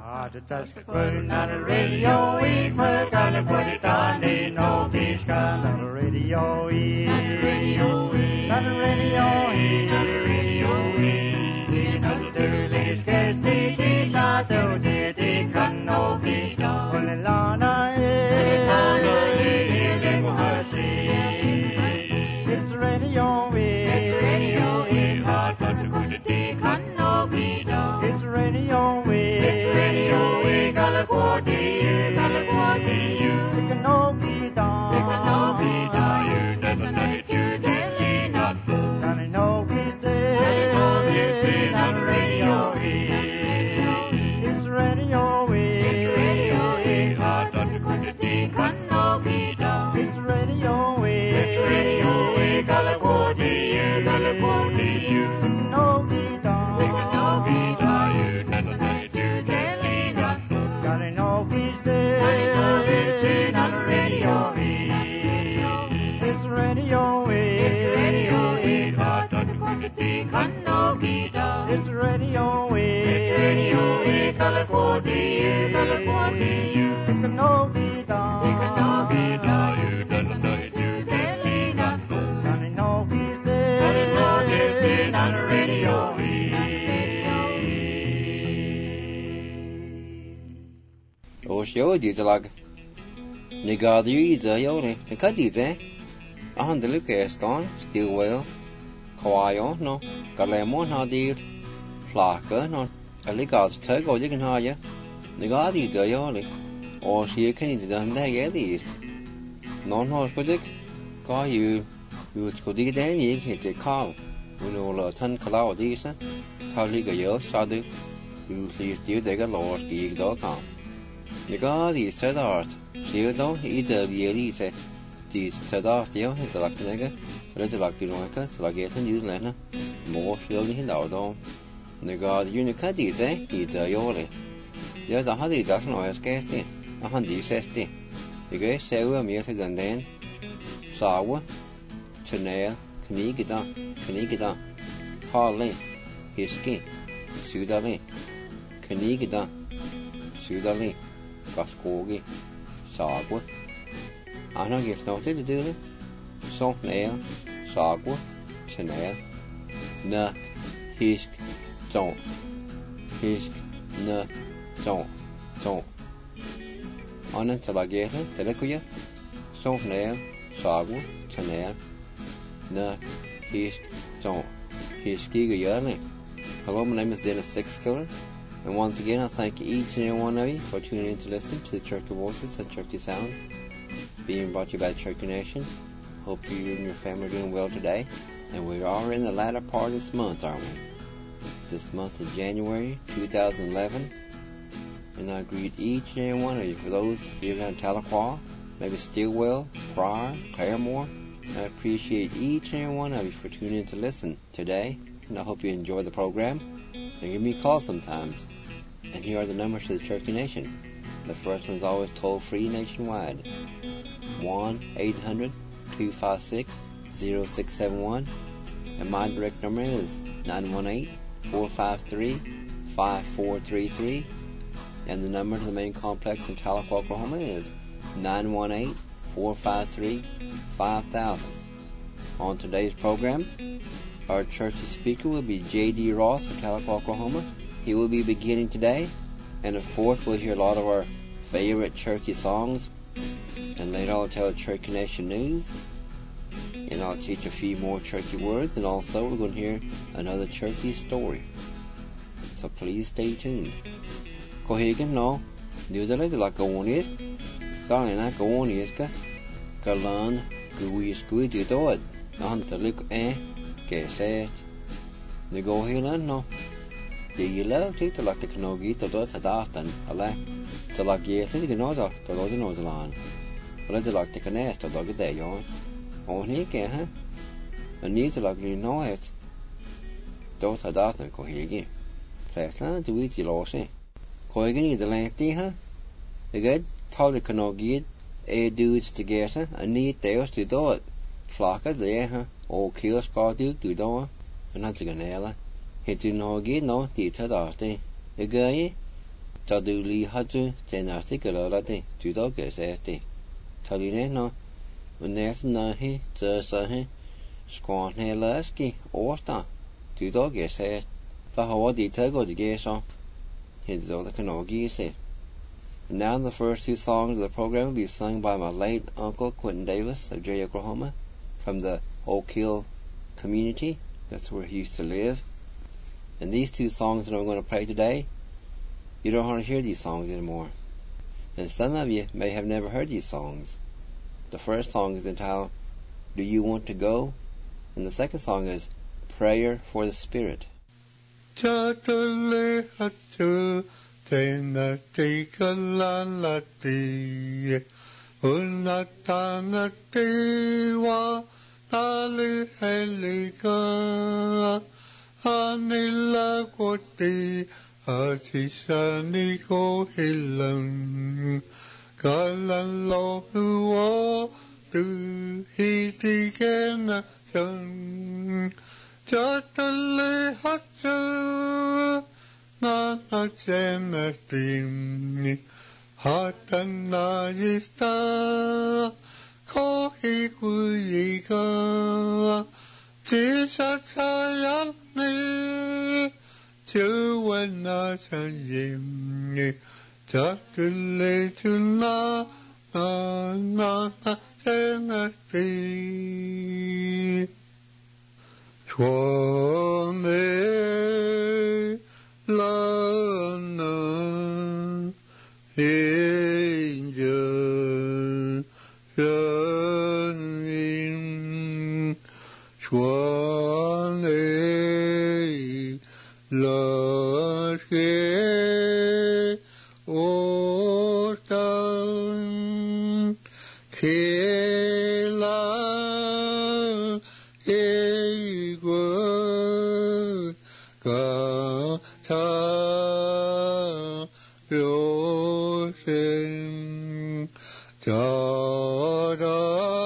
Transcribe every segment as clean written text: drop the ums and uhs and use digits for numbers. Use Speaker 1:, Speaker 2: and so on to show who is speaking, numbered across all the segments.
Speaker 1: the touch putting on the radio, we put on the put it on the no peace on the radio, on the radio, on the radio, on the radio, in the sterling case, the tato, the can no be done. Olilana, it's radio, it's radio, hard but the put it can no be done. It's radio, California, you can no be done. You can no be done. You never know it. You telling us good. And I know he's dead. And I know he's dead on the radio. It's radio. It's radio. Hard not to put it in. Can no be done. It's radio. It's radio. California, you can no be done. You can no be done. You never know it. You telling us good. And I know he's dead. And I know he's dead on the radio. It's radio. It's radio. Hard not to put it in. Can no be done. It's radio. It's radio. California, you can no be done. You can no be done. You never know it. You telling us good. And I know he's dead. And I know he's dead on the radio.
Speaker 2: Osho dizalag. Nigadu izayole. Nikadize. Ahandeluke eskan. Stillwell. Kawayo no. Galemon hadir. Flaka no. Aligaz tego jigan haya. Nigadi izayole. Or she can eat them there at least. Non hospital. Call you. You could dig them, you hit a call. We know a ton cloud decent. Taliga yell, shadu. You please still take a lost gig.com. The god is set art. She don't eat a really set. These set art, you hit the luck nigger. Let the luck be like us, like it and use Lena. More shielding him out on. The god unicat is a yoli. There's a honey doesn't always get in. A honey says the great sewer music and then sour, Chanel, Kanigida, Harley, Hisky, Sudali, Kanigida, Sudali. Gaskogi, Sagwa. Anna gets nothing to do it. Soft nail, Sagwa, Chanel, Nuck, Hisk, Don't. Hisk, Nuck, Don't. Anna till I get her, Telequia, Soft nail, Sagwa, Chanel, Nuck, Hisk, Don't. Hiskiga Yerling. Hello, my name is Dennis Sixkiller. And once again, I thank each and every one of you for tuning in to listen to the Cherokee Voices and Cherokee Sounds being brought to you by Cherokee Nation. Hope you and your family are doing well today. And we are in the latter part of this month, aren't we? This month is January 2011. And I greet each and every one of you. For those here in Tahlequah, maybe Stillwell, Pryor, Claremore, I appreciate each and every one of you for tuning in to listen today. And I hope you enjoy the program. And give me a call sometimes. And here are the numbers to the Cherokee Nation. The first one is always toll-free nationwide. 1-800-256-0671. And my direct number is 918-453-5433. And the number to the main complex in Tahlequah, Oklahoma is 918-453-5000. On today's program, our Cherokee speaker will be J.D. Ross of Tahlequah, Oklahoma. He will be beginning today. And of course, we'll hear a lot of our favorite Cherokee songs. And later I'll tell Cherokee Nation news. And I'll teach a few more Cherokee words. And also we're going to hear another Cherokee story. So please stay tuned. Kohegan, no. News like go on it. Darling, I go on it. Kalan, gooey squid, you do it. On the look, que says the go here no. Do you love to like the canoe to do it at and a lack to like yes, you know that to go to know the line. But I like the canast to dog a day on. On here, huh? And need to like you know it. Don't have that and go here again. Class land to eat your loss, eh? Go again, the lengthy, huh? The good told the canoe dudes together and need theirs to do it. Flocker there, huh? Old kill scar do door, and that's a ganella. Hit you know again, no, the Tadarte. A guy ta du li hatu te article la de tu do ke se te taline no net na he te sa he skon he laski orta tu do ke se ta hawa di te go de so his do the kanogi se. Now the first two songs of the program will be sung by my late uncle Quentin Davis of Jay, Oklahoma, from the Oak Hill community. That's where he used to live. And these two songs that I'm going to play today, you don't want to hear these songs anymore. And some of you may have never heard these songs. The first song is entitled, Do You Want to Go? And the second song is Prayer for the Spirit.
Speaker 1: Tena tika la la ti, unatana tiwa, tali helika, anila koti, atisani ko hilang, kalan lo huo, tu hiti kena chang, chatale hacha, na chena tim hatana yista kohi kuika jisa chayan ni chuwana chayim chatule chuna na chena tim chwane Lana angel shining Shwane Lashe Ortan Kela Egwa Ka ta yosen ta da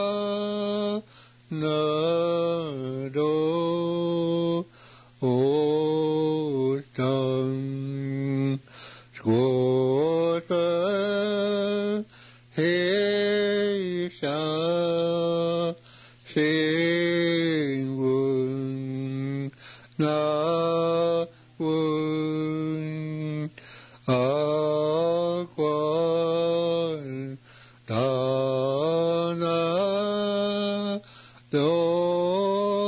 Speaker 1: na do o tan shota he sha sing na Wun Aquan Dana Do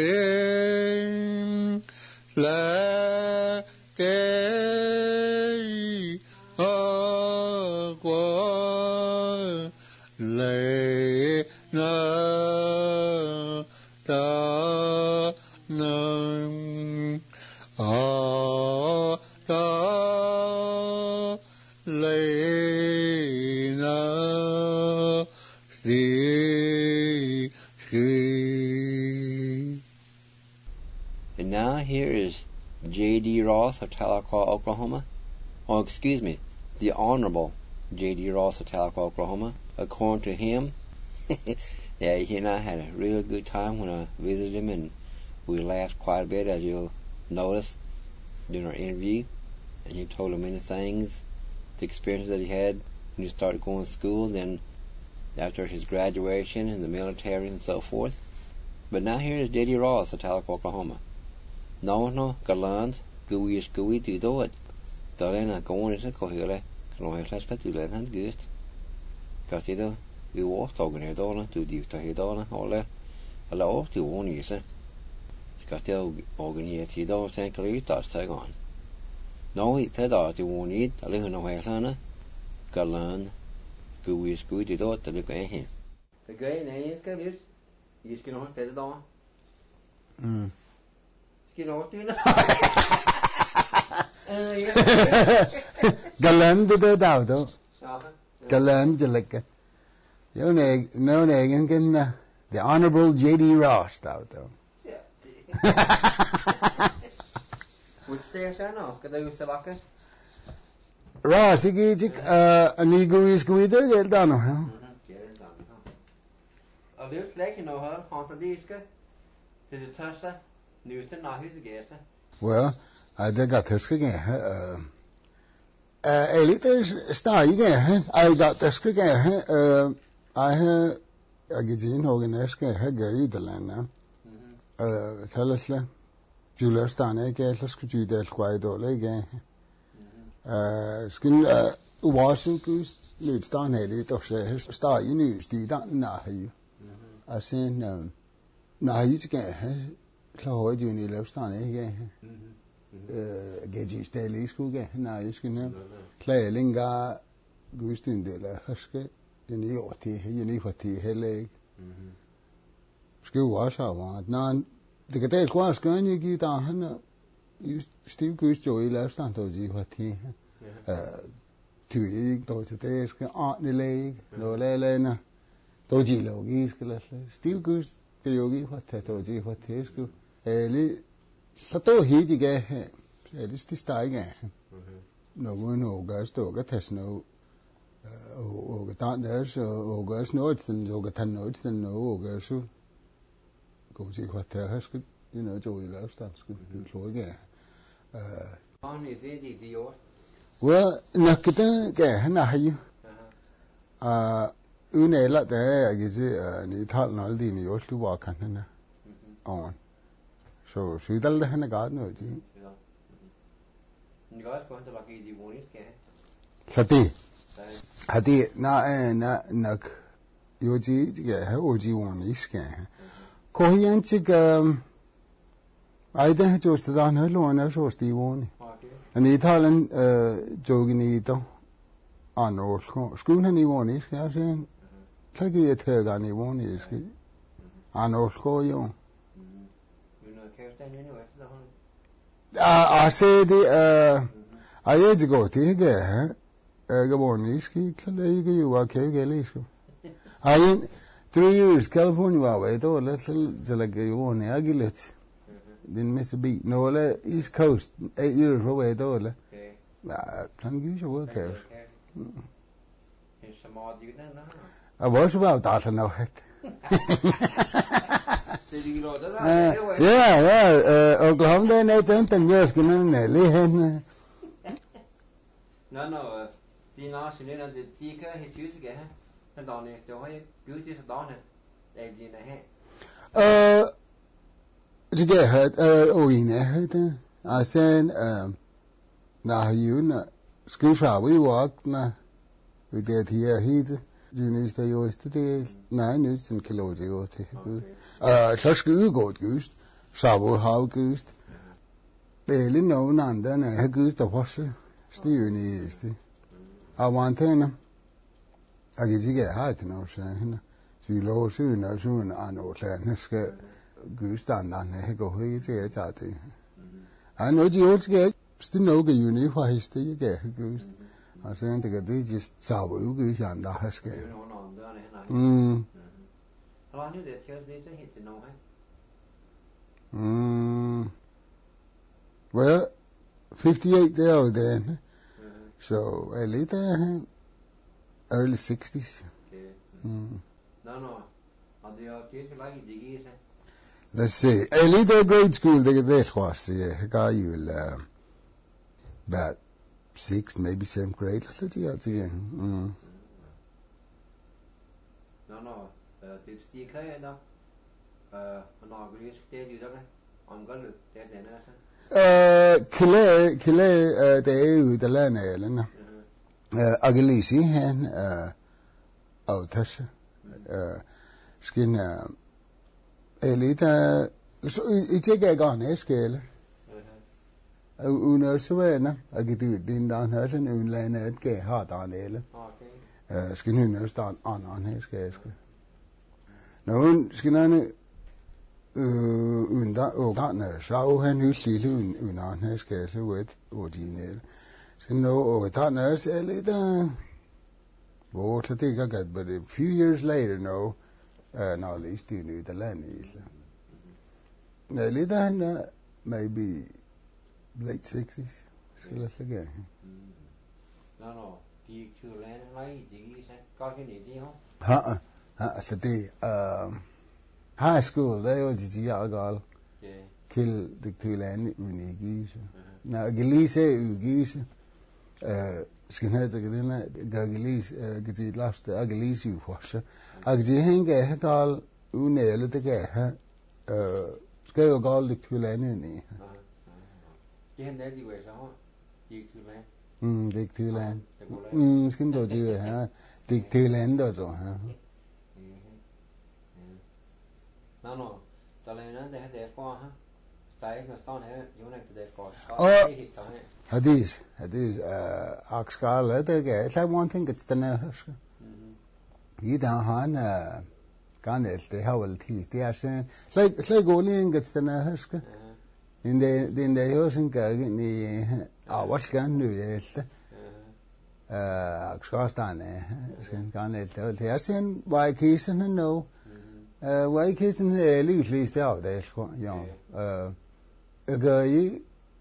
Speaker 1: In La Kei Aquan Le Na Da Nam
Speaker 2: And now here is J.D. Ross of Tahlequah, Oklahoma. Oh, excuse me, the Honorable J.D. Ross of Tahlequah, Oklahoma. According to him, yeah, he and I had a real good time when I visited him, and we laughed quite a bit, as you'll notice during our interview. And he told him many things, the experiences that he had when he started going to school, then after his graduation in the military and so forth. But now here is J.D. Ross of Tahlequah, Oklahoma. No, galant, gooey to do it. Darena going is a cohele, can I have to learn and good. Got either we walked over here, Donna, to do to Donna, all that. A lot to one year, sir. Got the organized, you don't think that's tag on. No, it said that you won't eat a little no Hana. Galant, gooey to do it to look at him. The guy named Gavis, he's going to tell it on. You know what do you know?
Speaker 3: Galant the daughter. Galant like your name, no name, the Honorable J.D. Ross daughter.
Speaker 2: Yeah. Which day is that now? Because I used to like it.
Speaker 3: Ross, you get an ego is good, you'll done, huh?
Speaker 2: Og det er jo slet ikke noget, Hans og Diske. Det er det tørste. Nyeste, når hytte gæster.
Speaker 3: Well, I got this again. A little star again. I got the script again. I get in Hoganeska, Hagay, the land now. Tell us, Julia Stane, get us could you del quite again. Skin washing goose, leads down a little star, you knew, Steve, don't know you. I said, no, you again. Claude, you need love stane again. Gage daily school again. Now you can play linga gustin de la huske. You need what you need what he leg. School was I want. Now the cadet was going to get on. You still goose joy last time to see what he 2 weeks to today on the leg. No lena. Doji logis, still goose the yogi what to what he is good. Sato hiji ge hai listi stai ge no no gas to ga tes no o ga ta nes o gas no tsin o ga tan no tsin no o ga su go ji what has good you know jo I love stuff good so ge
Speaker 2: on is it the yo
Speaker 3: well nakita ge na hayu une la de ge ji ni thal na di ni yo tu wa kan na on so Sridal the Hana God no ji. Sati. Hati na yoji ge oji one is ke. Kohian chik aida hai jo stadan hai lo na so sti one. And Italian jogini to ano school ni one is ke asen. Tagi et ga ni one is ke. Ano ko yo. I said I years ago, take a Gaboniski, you are Kagalisco. I in 3 years, California, wait, oh, let's like you on the Aguilet. Didn't miss a beat. No, East Coast, 8 years away, though. Unusual work out. I was about that, I know it. Oklahoma ne tantan years can ne
Speaker 2: no the national and the tika he choose again and on it the way good is down it they did
Speaker 3: to get hurt I said now you na school shop we walk na we get here he University of today 9 kilos ago. Sasku got goose, Sabo how goose. Barely no none then a goose the washer. Steven is the. I want him. I get high to know, saying, you low soon, I know, saying, goose down he go, he's a I know you also get still no good uni why he still get goose. I said to get just Sabo goose and the husk. Well, 58 there then. So a later early 60s. Let's see. A later grade school they get that was guy you will about 6th, maybe 7th grade. Let's see again.
Speaker 2: No, did Steve Kay enough? No, we used to do that. I'm going to get in
Speaker 3: Kille, the land, Agalisi, and Tasha, skin, Elita, so it's a gun, scale. Unersvena, I get it in down her and unland at gay hard on ele. Skin understand on his case. No, skin unda ogana så han huslig under han skal så vet ordinært så no ogana er lidt hvor det ikke godt but a few years later no now at least in the land is lidt han maybe late 60s skal jeg sige
Speaker 2: no de to land nej de så godt i det
Speaker 3: ha så det high school, they all did yagal. Kill the two land unigis. Now Gilise ugis skinhead agdina gagilis gidi last agilis you washa agdi henge hekal unele de ge skal jo gal de kulane ni
Speaker 2: Gen det jo så gik til land.
Speaker 3: Dik til land. Skin do ji ha dik til land do så ha.
Speaker 2: No. Talena det det på ha. Steg næsten her Jonas det går.
Speaker 3: Hadis akskal det ge like one thing it's the nerve. I da han ganel det har vel tis det er sådan så golien gets the nerve. In the hosen gagen i avskan nu helt. Akskastan sen ganel det er sådan var kisen no. Var kisen livsvis det af det ja. I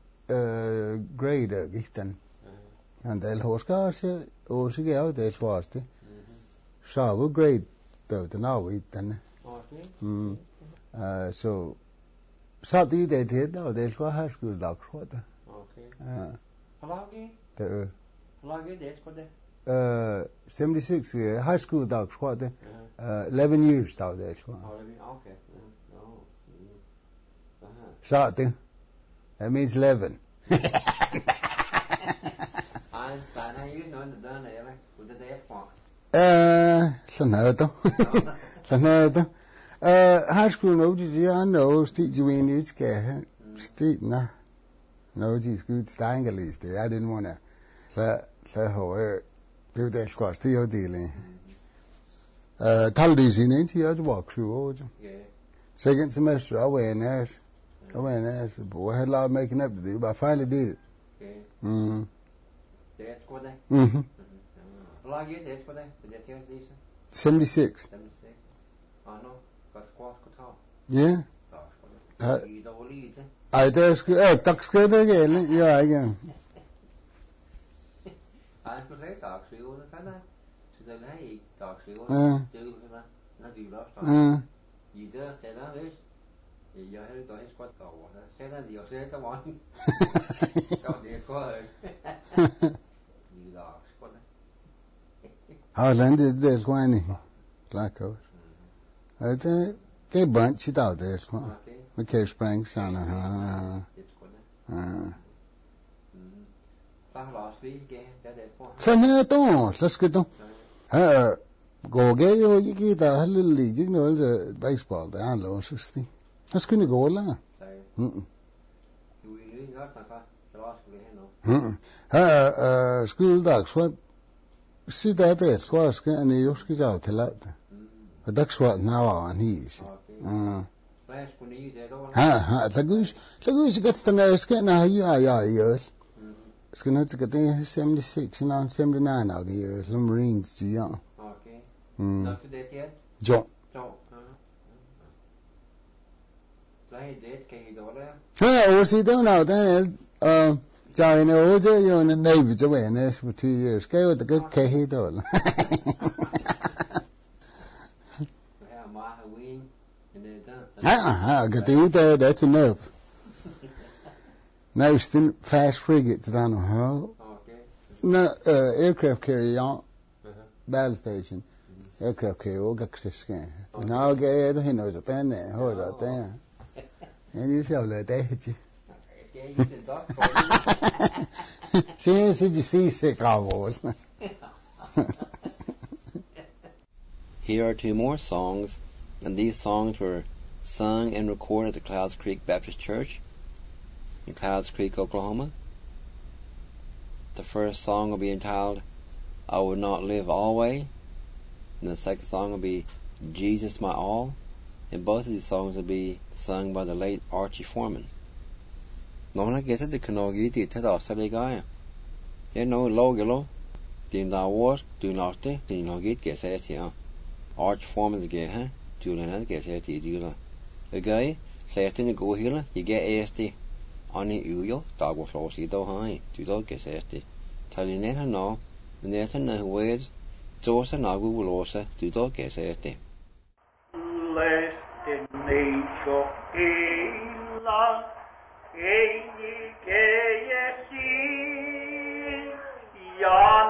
Speaker 3: grade giften. And the hoskase også gav det svarste. Så grade det now it then. Okay. So så det og det var her skulle dag for det.
Speaker 2: Okay. Halagi?
Speaker 3: Det
Speaker 2: halagi det skulle det.
Speaker 3: 76 high school dag for det. 11 years dag det for.
Speaker 2: Okay.
Speaker 3: Så det. That means 11. Sådan high school no de no stig we need skal stig na no de skulle stængelis det I didn't wanna så høje det der skal stig og dele tal det sin ikke jeg walk through second semester awareness boy I had a lot of making up to do but I finally did it.
Speaker 2: Okay. That's good. How long you did for that? Did you tell Lisa?
Speaker 3: 76.
Speaker 2: I know. Got squash guitar.
Speaker 3: Yeah.
Speaker 2: You don't leave it.
Speaker 3: I just tak skal det igen. Ja, igen.
Speaker 2: I could say talk to you kind of. Så det er ikke talk to you. Det er når du lost. You just tell us. Jeg har jo ikke godt over det. Så der de også der var. Så det godt. Ni der godt.
Speaker 3: How long did this one? Black Coast. Det bunch it out there. Okay. Cave Springs sana.
Speaker 2: Det godt. Så har Lars lige gav det på.
Speaker 3: Så skal du. Gå gav jo ikke der har lille noget baseball der er låst. Jeg skulle gå la.
Speaker 2: Du er ikke godt nok så Lars skulle hen nu.
Speaker 3: Skoledag så sidder der så skal han jo skal tage til at. Og der så now han his.
Speaker 2: Hvad skulle ni det dog?
Speaker 3: Så gus gets den skal na ja. Skal nok til det 76 og 79 og the Marines ja.
Speaker 2: Okay. Not to that yet?
Speaker 3: Jo.
Speaker 2: Play det kan I dog der?
Speaker 3: Også det now den China også jo en Navy så var for 2 years. Skal jo det kan I dog.
Speaker 2: Ja, Mahaween and
Speaker 3: that's enough. Now still fast frigates down how.
Speaker 2: Okay.
Speaker 3: No aircraft carrier battle station. Aircraft carrier og gaksisken. Now get he knows that then hold out there. And you shall let that hit you. See, sick hours.
Speaker 2: Here are 2 more songs, and these songs were sung and recorded at the Clouds Creek Baptist Church in Clouds Creek, Oklahoma. The first song will be entitled, I Would Not Live Always, and the second song will be Jesus My All, and both of these songs will be sung by the late Archie Foreman. Når man har gættet det kan nok ikke til at så det gør. Jeg når lov. Din der var du nok det, din nok ikke gæt sig til. Archie Foreman det gør han, du lader gæt sig til dyr. Det gør sætten det går hele, jeg gør det. Ani ujo, der går flås i dag har du dog gæt sig til. Tal net han nå, men det er når ved så så nok vil låse, du dog gæt sig til.
Speaker 1: Blessed in nature, love. Eni che yesi ya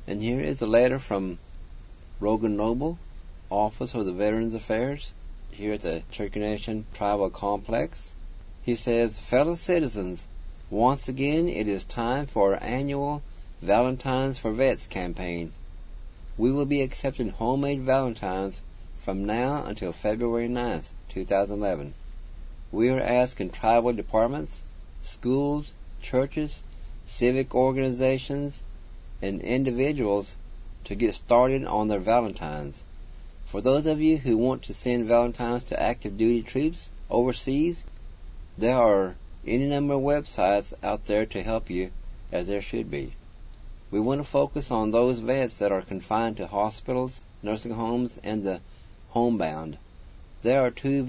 Speaker 2: And here is a letter from Rogan Noble, Office of the Veterans Affairs, here at the Cherokee Nation Tribal Complex. He says, fellow citizens, once again it is time for our annual Valentines for Vets campaign. We will be accepting homemade Valentines from now until February 9th, 2011. We are asking tribal departments, schools, churches, civic organizations, and individuals to get started on their Valentines. For those of you who want to send Valentines to active duty troops overseas, there are any number of websites out there to help you, as there should be. We want to focus on those vets that are confined to hospitals, nursing homes, and the homebound. There are 2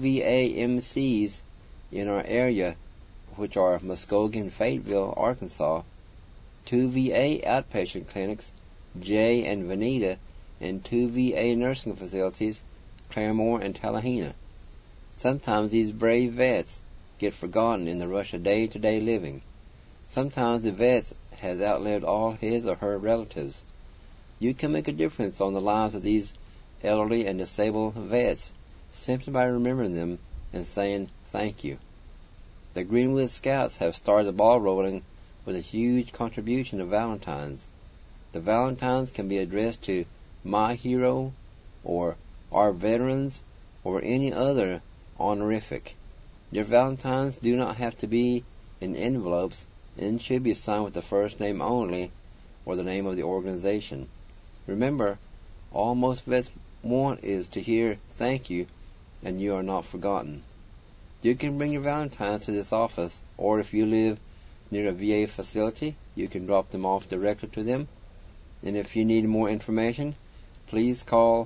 Speaker 2: VAMCs in our area, which are Muskogee and Fayetteville, Arkansas, 2 VA outpatient clinics, Jay and Veneta, and 2 VA nursing facilities, Claremore and Tallahena. Sometimes these brave vets get forgotten in the rush of day-to-day living. Sometimes the vet has outlived all his or her relatives. You can make a difference on the lives of these elderly and disabled vets simply by remembering them and saying thank you. The Greenwood Scouts have started the ball rolling with a huge contribution of Valentines. The Valentines can be addressed to My Hero or Our Veterans or any other honorific. Your Valentines do not have to be in envelopes and should be signed with the first name only or the name of the organization. Remember, all most vets want is to hear thank you and you are not forgotten. You can bring your Valentines to this office, or if you live near a VA facility, you can drop them off directly to them. And if you need more information, please call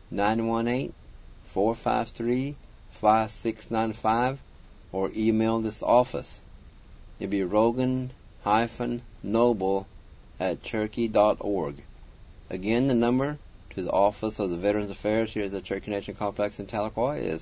Speaker 2: 918-453-5695 or email this office. It'll be Rogan-Noble@Cherokee.org. Again, the number to the Office of the Veterans Affairs here at the Cherokee Nation Complex in Tahlequah is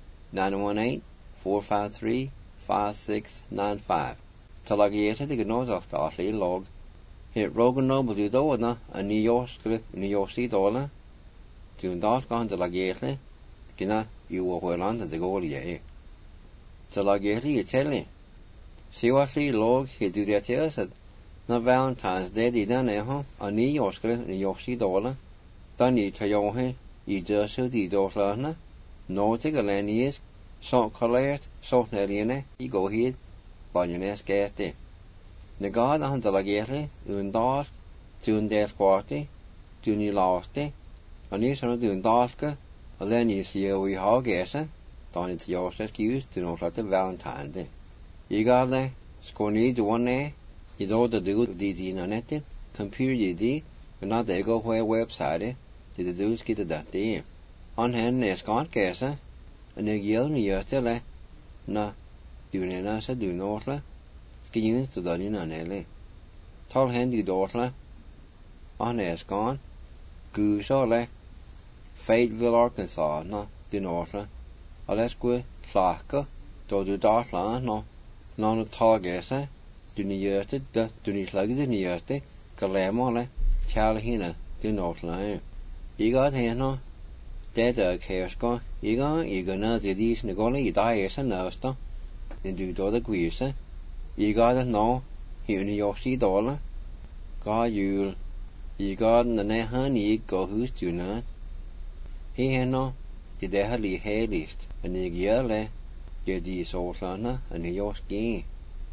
Speaker 2: 918-453-5695. Talagieta the Gnozach Darley log. Here Rogan Noble do Dona, a New York $, to Darkan the Lagieta, Gina, you were well under the Golia. Talagieta, you tell me. See what Lee log he do that here said. Na Valentine's Day di done a New York $, Danny Tayohe, you just so the Dorlana, no take a lanies, so collect, so Neliane, you go here, Banyanes Gate. The God on the Lagieta, un dark, tune their quarty, tune you lost, and you son of doing darker, a lany see we hog essa, don't it yours excuse to know like the Valentine Day. You got there, scorny to one there, you know the do the on it, computer you and not they go where website, to the dudes get that day. On hand, there's gone guessa, and they yell near till I, na, do nana, so do northla, skin to the dinner, tall handy dortla, on there's gone, goose or le, Fayetteville, Arkansas, na, do northla, or let's go, flacka, do dartla, no, non a tall guessa, do near to the, do need slug the near to, Calamole, Tallahena, do northla. You got here, no? There's a cares go. You gonna do these, and gonna you die as a nurse, no? And do the grease, You got it, no? Here in your $, God, you got the ne honey, go who's to not. Here, no? You there had the hair list, and you get these old lana, and your skin.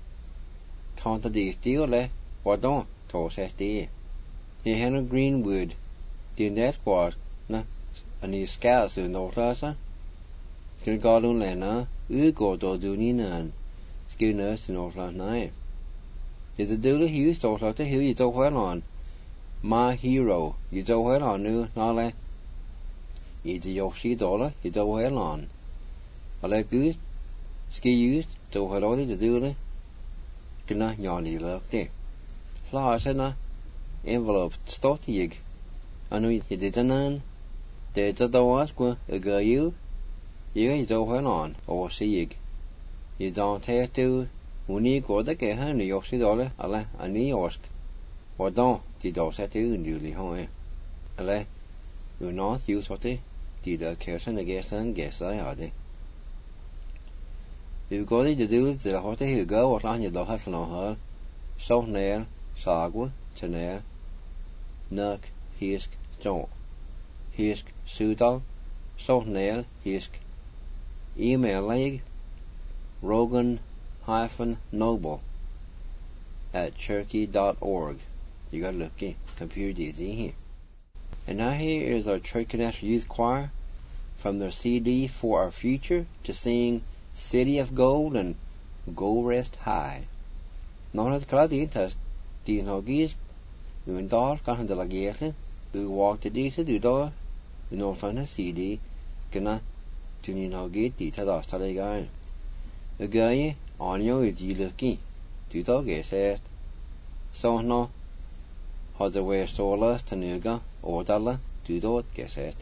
Speaker 2: Tanta these deal, what don't, toss as dear. Here, no Greenwood. The net was, na, and these scouts in no class, Skin Garden Lena, go to do Ninan, Skin nurse in no class night. Is the duty he used to who you so well on? My hero, you so well on, new, nale. Is the Yoshi $, you so well on. I like goose, ski used, so well the duty. Gonna yawny look there. Flash, na, envelope, stottig. I know you didn't know. There's a door's go a girl you don't well on, or see you don't have to, when you go to get her New York $, a New York, or don't, thì đó sẽ tới nhiều lý hỏi ale you not you sort thì đã kéo sang cái sang cái sai ở đây you có đi từ từ là họ thấy hiểu gỡ hoặc là nhiều đó hết nào hơn sau này sagwa channel nak hisk cho hisk sudal sau này hisk email like rogan-noble@cherokee.org. You got to look in computer easy here. And now here is our Cherokee National Youth Choir from their CD For Our Future to sing City of Gold and Go Rest High. Nó là cái gì thế? Đi nó ghi người đó có hàng là ghé thế. Walk to đi sẽ đi đó. Nó phải là CD cái nào cho nên nó ghi thì thật đó sao đây cái. Again, on your looking to the guest. So no, how the way solar to Nuga or Dalla to the guest.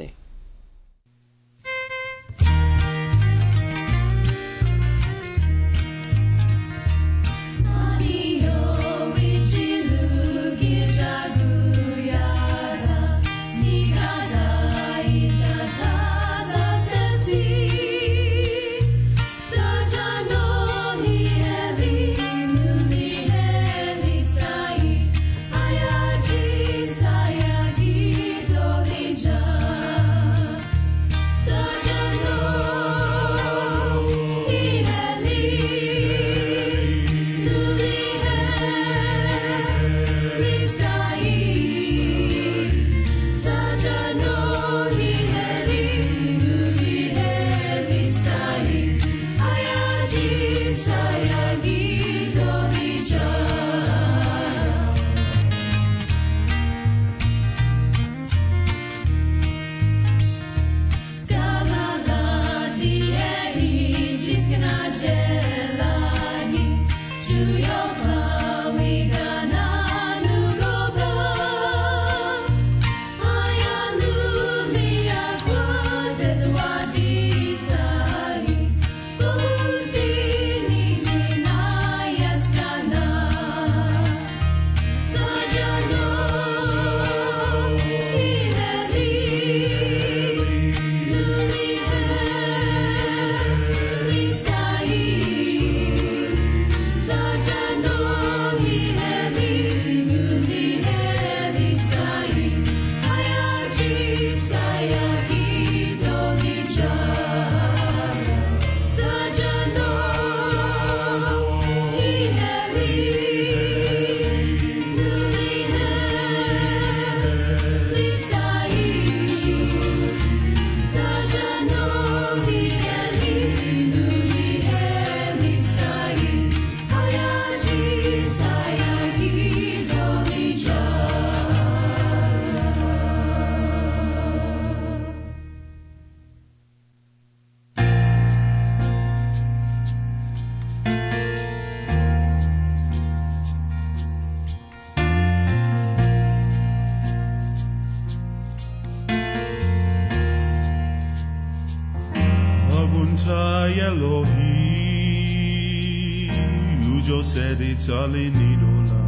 Speaker 1: Tali nidola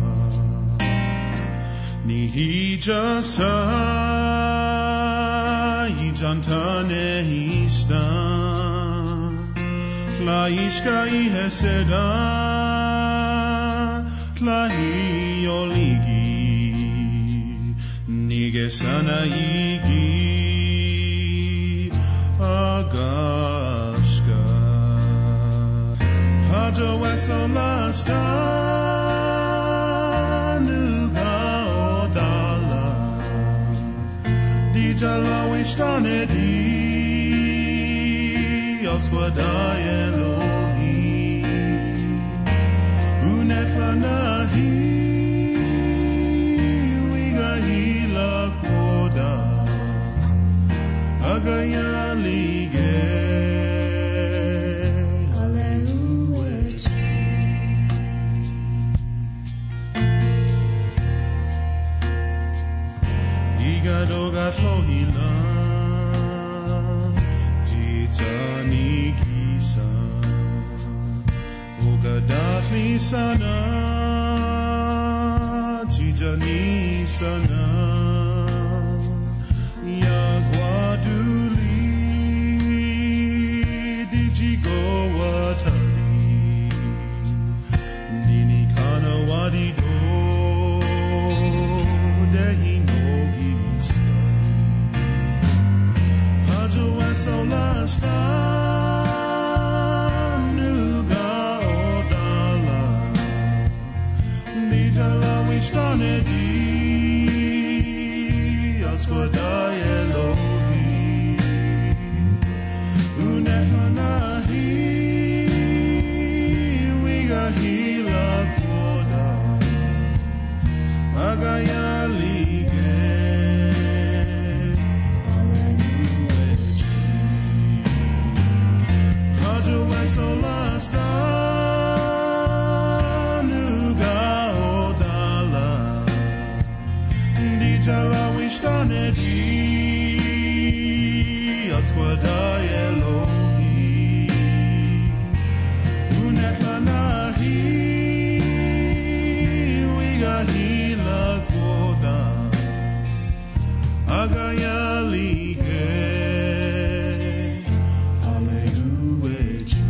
Speaker 1: ni hijasa hijantane hista la ishka iheseda la hioligi nigesana igi agaska hajo wesolasta Jala wishtane di Oswadai Elohi Unetla nahi Wiga hila koda Agaya lige Doga Flohila Titani Kisa Oga Daphne Sana Tijani sana Yagwaduli Dijigo Watari Nini Kana Wadido Dehi no Gisari Hajo Asolasta Nuga Odala Nijala Wishtanedi Aswadai Elohi Unehanahi Wigahila Koda Agayalige Aleluechi Haju Esolasta Nuga Odala Dijala Wishtanedi Atzwadai Elohi Unechanahi Wigahila Kwoda Agayalige Aleluechi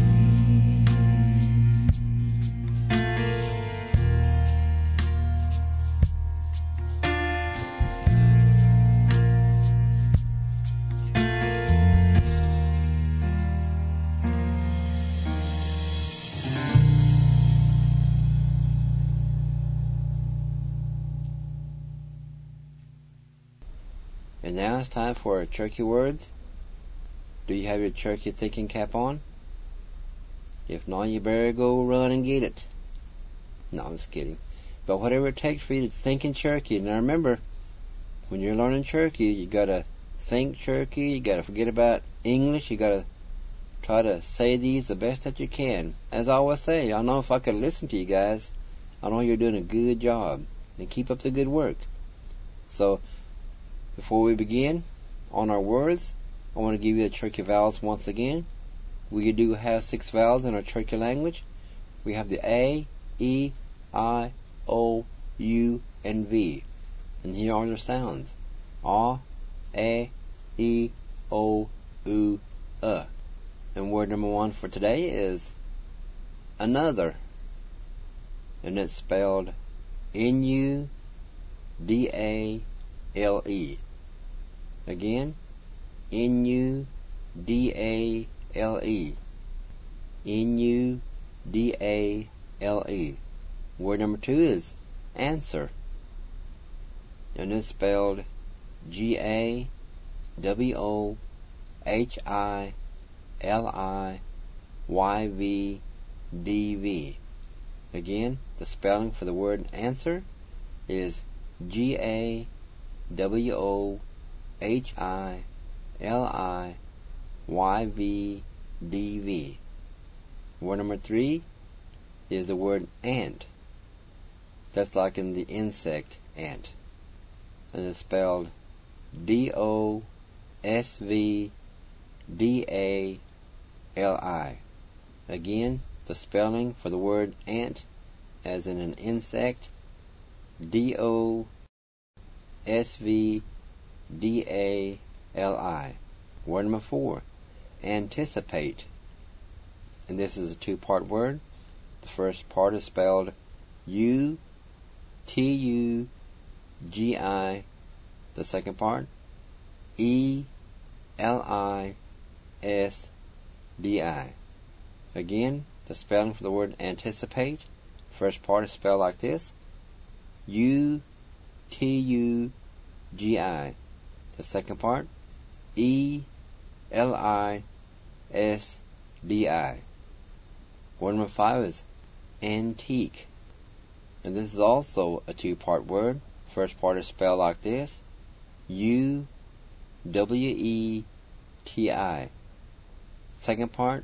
Speaker 2: And now it's time for Cherokee Words. Do you have your Cherokee thinking cap on? If not, you better go run and get it. No, I'm just kidding. But whatever it takes for you to think in Cherokee. Now remember, when you're learning Cherokee, you gotta think Cherokee, you gotta forget about English, you gotta try to say these the best that you can. As I always say, I know if I could listen to you guys, I know you're doing a good job. And keep up the good work. So, before we begin on our words, I want to give you the Cherokee vowels once again. We do have 6 vowels in our Cherokee language. We have the A, E, I, O, U, and V. And here are their sounds. A, E, O, U, And word number 1 for today is another. And it's spelled N-U-D-A-L-E. Again, N-U-D-A-L-E. N-U-D-A-L-E. Word number 2 is answer. And it's spelled G-A-W-O-H-I-L-I-Y-V-D-V. Again, the spelling for the word answer is G-A-W-O-H-I-L-I-Y-V-D-V. Word number 3 is the word ant. That's like in the insect ant. And it's spelled D-O-S-V-D-A-L-I. Again, the spelling for the word ant, as in an insect, D-O-S-V-D-A-L-I. Word number 4, anticipate. And this is a 2-part word. The first part is spelled U-T-U-G-I. The second part, E-L-I-S-D-I. Again, the spelling for the word anticipate. First part is spelled like this. U-T-U-G-I. The second part, E-L-I-S-D-I. Word number 5 is antique. And this is also a 2-part word. First part is spelled like this. U-W-E-T-I. Second part,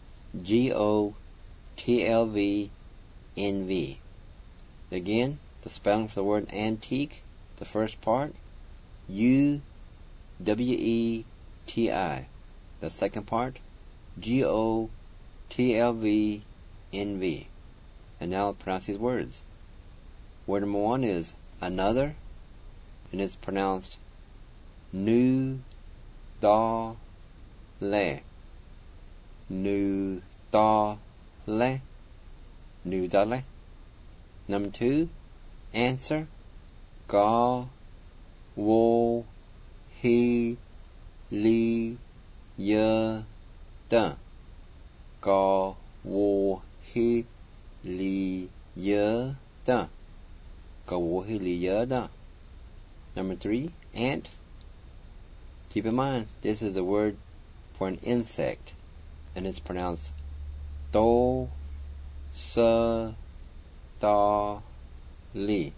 Speaker 2: G-O-T-L-V-N-V. Again, the spelling for the word antique. The first part, U-W-E-T-I. The second part, G-O-T-L-V-N-V. And now I'll pronounce these words. Word number 1 is another. and it's pronounced Nu Da Le. Nu Da Le. Nu Da Le. Number 2, answer. Ga Wo He Li Ya Da. Ga Wo He Li Ya Da. Ga Wo He Li Ya Da. Number 3, ant. Keep in mind, this is a word for an insect, and it's pronounced Do Sa Da Li.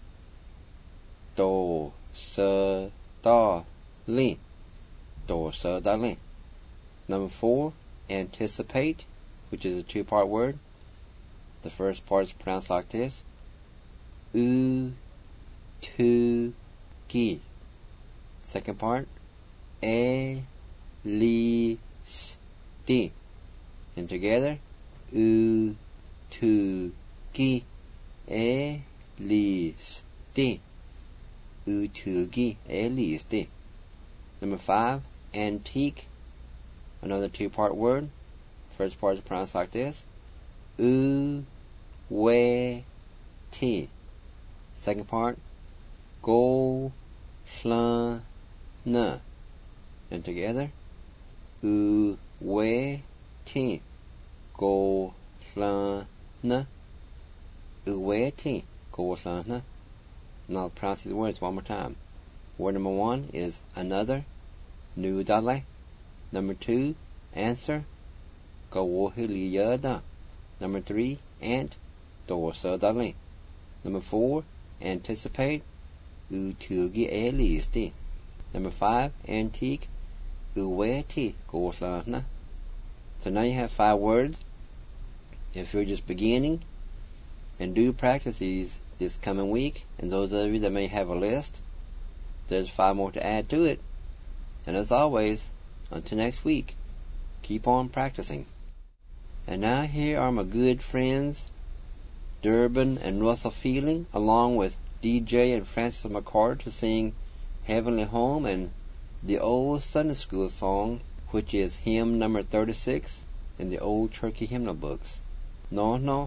Speaker 2: Do Sa Da Li. Do Sa Da Li. Number 4, anticipate, which is a 2-part word. The first part is pronounced like this: U Tu Gi. Second part, E Li Sti. And together, U Tu Gi, E Li Sti. U Tu Gi, E Li Sti. Number 5, antique, another 2-part word. First part is pronounced like this: U We Ti. Second part, Go Shla Na. And together, U We Ti. Go Shla Na. U We Ti. Go Shla Na. Now I'll pronounce these words one more time. Word number 1 is another, Nu Da Le. Number 2, answer, Ga Wo He Li Ya Da. Number 3, ant, Do Sa Da Le. Number 4, anticipate, U Tu Gi E Li Sti. Number 5, antique, U We Ti, Go Shla Na. So now you have 5 words. If you're just beginning, and do practice these this coming week, and those of you that may have a list, there's 5 more to add to it. And as always, until next week, keep on practicing. And now here are my good friends, Durbin and Russell Fielding, along with DJ and Francis McCarter, to sing Heavenly Home and the old Sunday school song, which is hymn number 36 in the old Turkey hymnal books. No.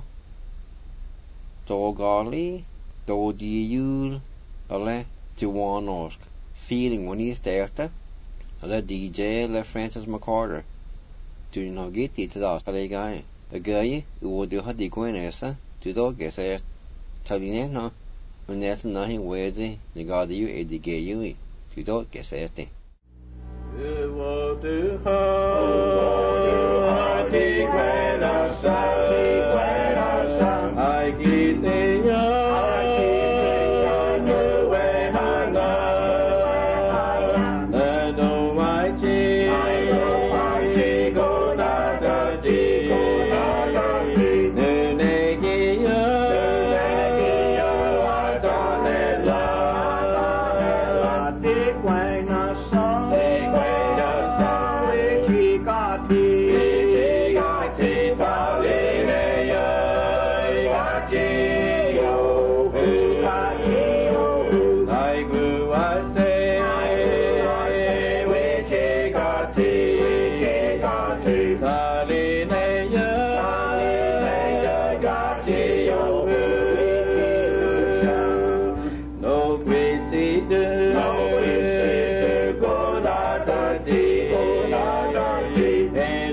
Speaker 2: Do Gali, Do Diul, Ale, Tiwanorsk. Feeling when he's there, Le DJ, Le Francis McCarter. Do you know get it to the guy? A guy who will do Hadi Gwenessa, to dog get there. Taline, no, when there's nothing worthy, the God you a the gay you, to dog get there.
Speaker 1: No,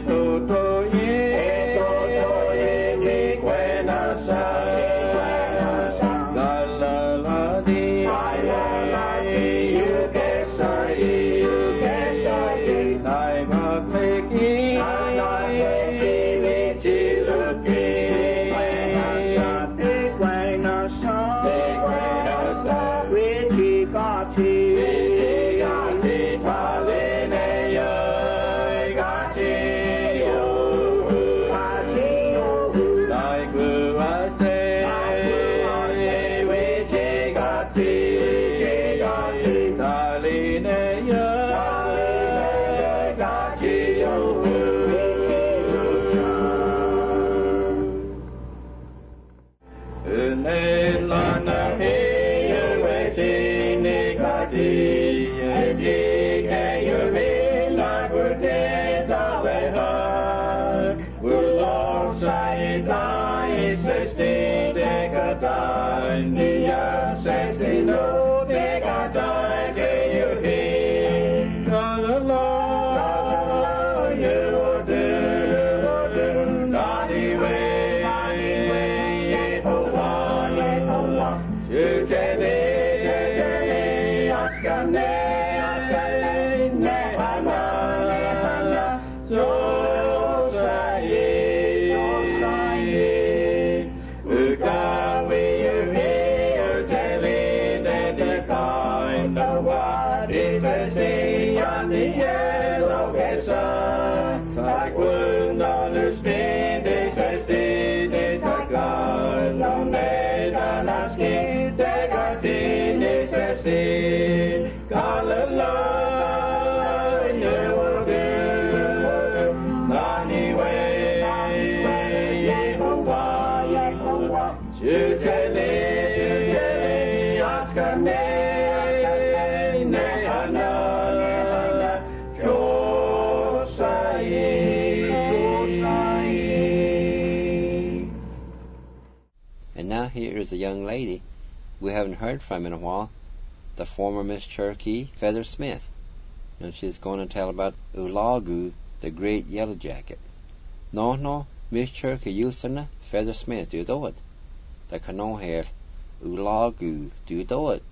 Speaker 2: here is a young lady we haven't heard from in a while, the former Miss Cherokee Feather Smith, and she's going to tell about Ulagu, the great yellow jacket. No, Miss Cherokee Usana Feather Smith, do it. The canoe here, Ulagu, do it.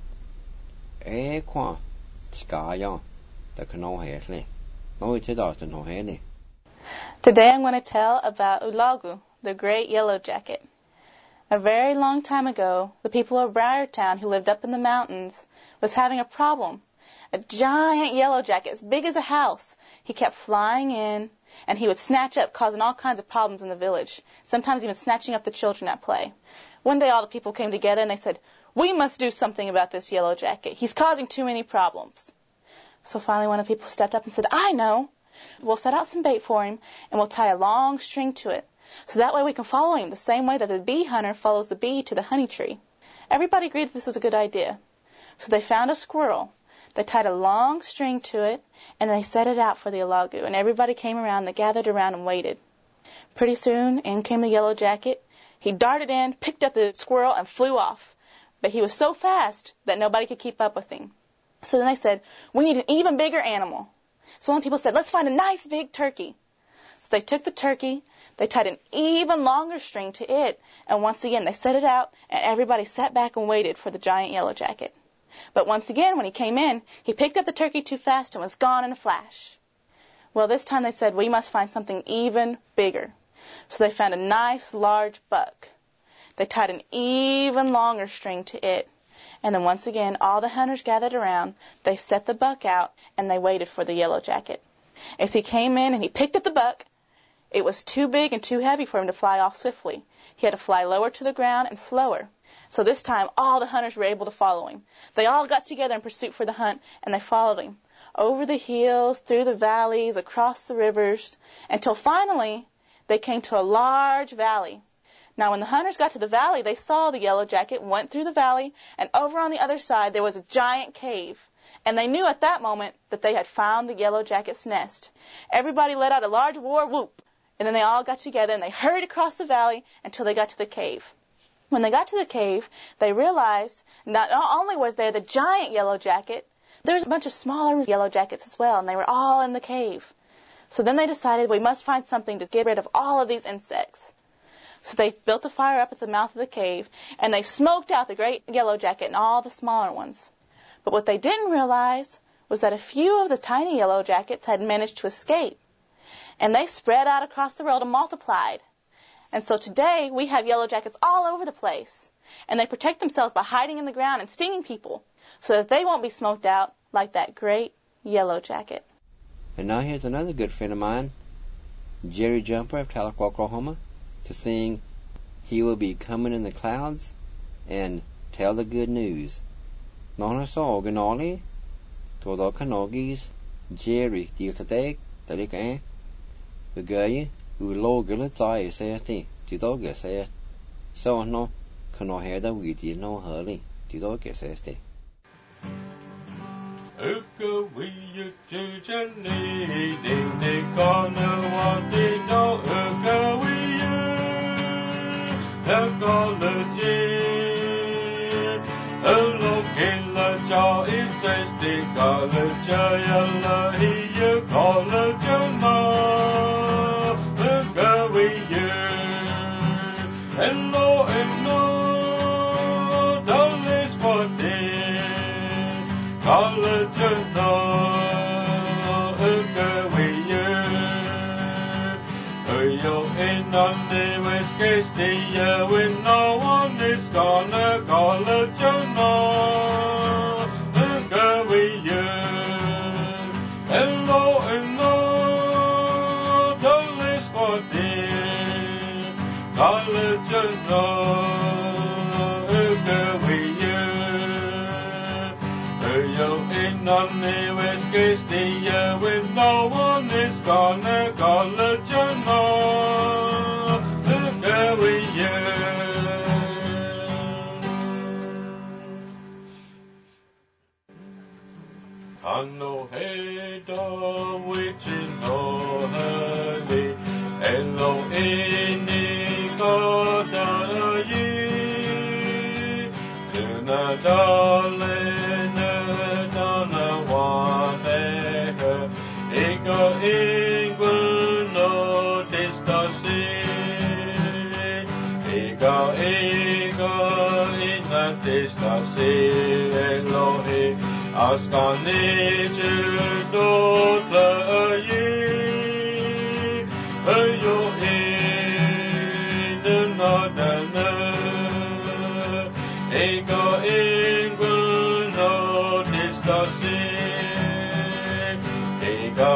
Speaker 2: Qua, Skaya, the canoe here, no, it's a no henny.
Speaker 4: Today I'm going to tell about Ulagu, the great yellow jacket. A very long time ago, the people of Briartown who lived up in the mountains was having a problem. A giant yellow jacket as big as a house. He kept flying in, and he would snatch up, causing all kinds of problems in the village, sometimes even snatching up the children at play. One day all the people came together and they said, "We must do something about this yellow jacket. He's causing too many problems." So finally one of the people stepped up and said, "I know. We'll set out some bait for him, and we'll tie a long string to it. So that way we can follow him the same way that the bee hunter follows the bee to the honey tree." Everybody agreed that this was a good idea. So they found a squirrel. They tied a long string to it, and they set it out for the Ulagu, and everybody came around. They gathered around and waited. Pretty soon, in came the yellow jacket. He darted in, picked up the squirrel, and flew off. But he was so fast that nobody could keep up with him. So then they said, "We need an even bigger animal." So one people said, "Let's find a nice big turkey." So they took the turkey, they tied an even longer string to it, and once again they set it out, and everybody sat back and waited for the giant yellow jacket. But once again, when he came in, he picked up the turkey too fast and was gone in a flash. Well, this time they said, "We must find something even bigger." So they found a nice large buck. They tied an even longer string to it. And then once again, all the hunters gathered around. They set the buck out, and they waited for the yellow jacket. As he came in and he picked up the buck, it was too big and too heavy for him to fly off swiftly. He had to fly lower to the ground and slower. So this time, all the hunters were able to follow him. They all got together in pursuit for the hunt, and they followed him over the hills, through the valleys, across the rivers, until finally they came to a large valley. Now, when the hunters got to the valley, they saw the yellow jacket, went through the valley, and over on the other side there was a giant cave. And they knew at that moment that they had found the yellow jacket's nest. Everybody let out a large war whoop, and then they all got together and they hurried across the valley until they got to the cave. When they got to the cave, they realized not only was there the giant yellow jacket, there was a bunch of smaller yellow jackets as well, and they were all in the cave. So then they decided, we must find something to get rid of all of these insects. So they built a fire up at the mouth of the cave, and they smoked out the great yellow jacket and all the smaller ones. But what they didn't realize was that a few of the tiny yellow jackets had managed to escape, and they spread out across the world and multiplied. And so today we have yellow jackets all over the place, and they protect themselves by hiding in the ground and stinging people so that they won't be smoked out like that great yellow jacket.
Speaker 2: And now here's another good friend of mine, Jerry Jumper of Tahlequah, Oklahoma, to sing "He Will Be Coming in the Clouds" and "Tell the Good News." Nona so ganoli to the canogis Jerry Diltadeg Dalika Gay who low gillet eye say to dog say so no cano hear that we did no hurry to dog says te
Speaker 1: we you to Jenny ding the corner what they know we the college hello killer jaw is the college yalla he college no hello, hello, don't let's put it. College no, yo in on the west case the when no one is gonna college no, hello, hello, don't let's put it. College no, yo in on the west case the when no one is gonna college no, Hanno hedo which is no hurry hello in God ye se Elohe askane judo tlaye ayo e nadana ego no distase ego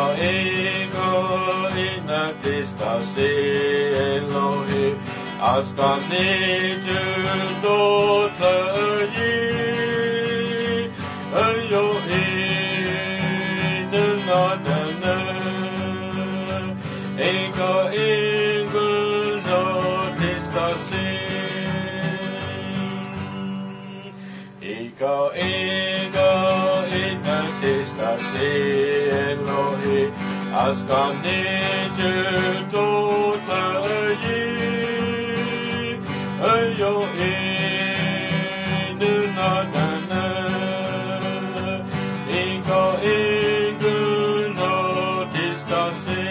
Speaker 1: ina distase Elohe askane judo tlaye ayo e nadana ego no distase ego ina distase Elohe askane judo tlaye ayo e nadana ego no distase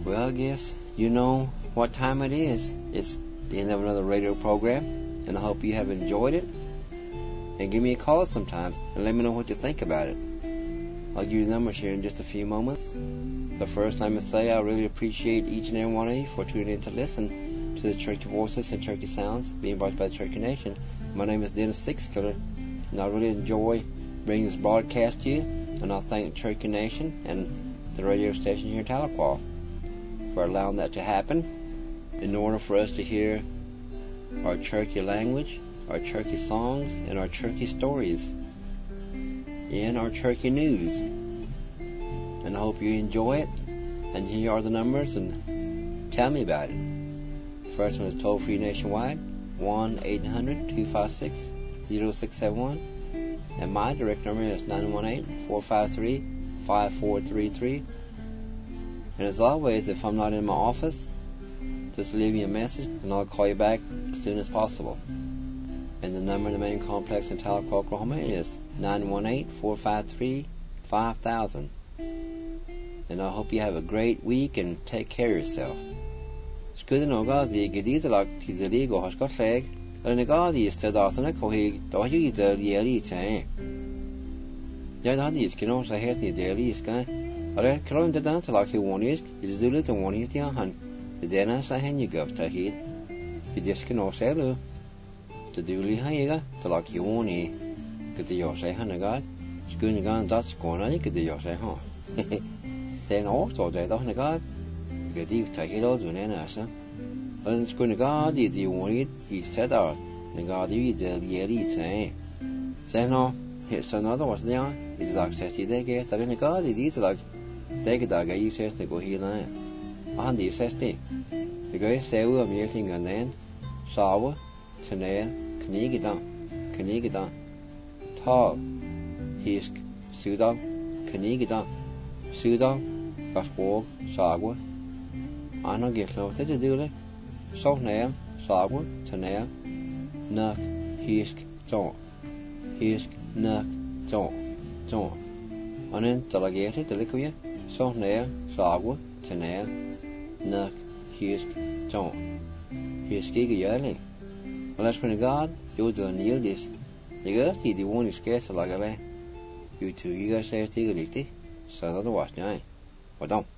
Speaker 2: Well, I guess you know what time it is. It's the end of another radio program, and I hope you have enjoyed it. And give me a call sometime and let me know what you think about it. I'll give you the numbers here in just a few moments. But first, let me say I really appreciate each and every one of you for tuning in to listen to the Cherokee Voices and Cherokee Sounds being brought by the Cherokee Nation. My name is Dennis Sixkiller, and I really enjoy bringing this broadcast to you. And I thank the Cherokee Nation and the radio station here in Tahlequah for allowing that to happen in order for us to hear our Cherokee language, our Cherokee songs, and our Cherokee stories, and our Cherokee news. And I hope you enjoy it. And here are the numbers, and tell me about it. First one is toll-free nationwide, 1-800-256-0671. And my direct number is 918-453-5433. And as always, if I'm not in my office, just leave me a message and I'll call you back as soon as possible. And the number in the main complex in Tahlequah, Oklahoma is 918-453-5000. And I hope you have a great week and take care of yourself. Scuda no gazi gedidalak tizaligo hashkotleg, and gadi is tadasana kohig, dohi the yeli chain. Yadadis can also hear the daily sky. Or Colin the dance like he warns, is the little one is the hun. The dinner sahin you go to heat. You just can also say, to duly higher, to like you warn ye. Get the Yosai Hanagad, schooning gun that's going on, you could do Yosai huh. Then also they don't God. Get you take it all to an answer. And schooning God, did you want it? He said out. The God you the yelly say. Say no, here's another was there. It's like says they get a God, it is like. Take a dog, you says to go here now. And you says the guy say we are meeting and then sour, Tanea, Knigida, Tall, Hisk, Sudan, Knigida, Gaspo, Sagwa. I don't get no to do it. So now, Sagwa, Tanea, Nuck, Hisk, Hisk, Nuck, and then delegated the liquid. So now, Sagwa, Tanea, Nuck, Hisk, Hisk, Giggy. Well, that's when God, you're the near this. You got the one is scarce like a way. You two, you guys say it's so otherwise, yeah. Well, don't.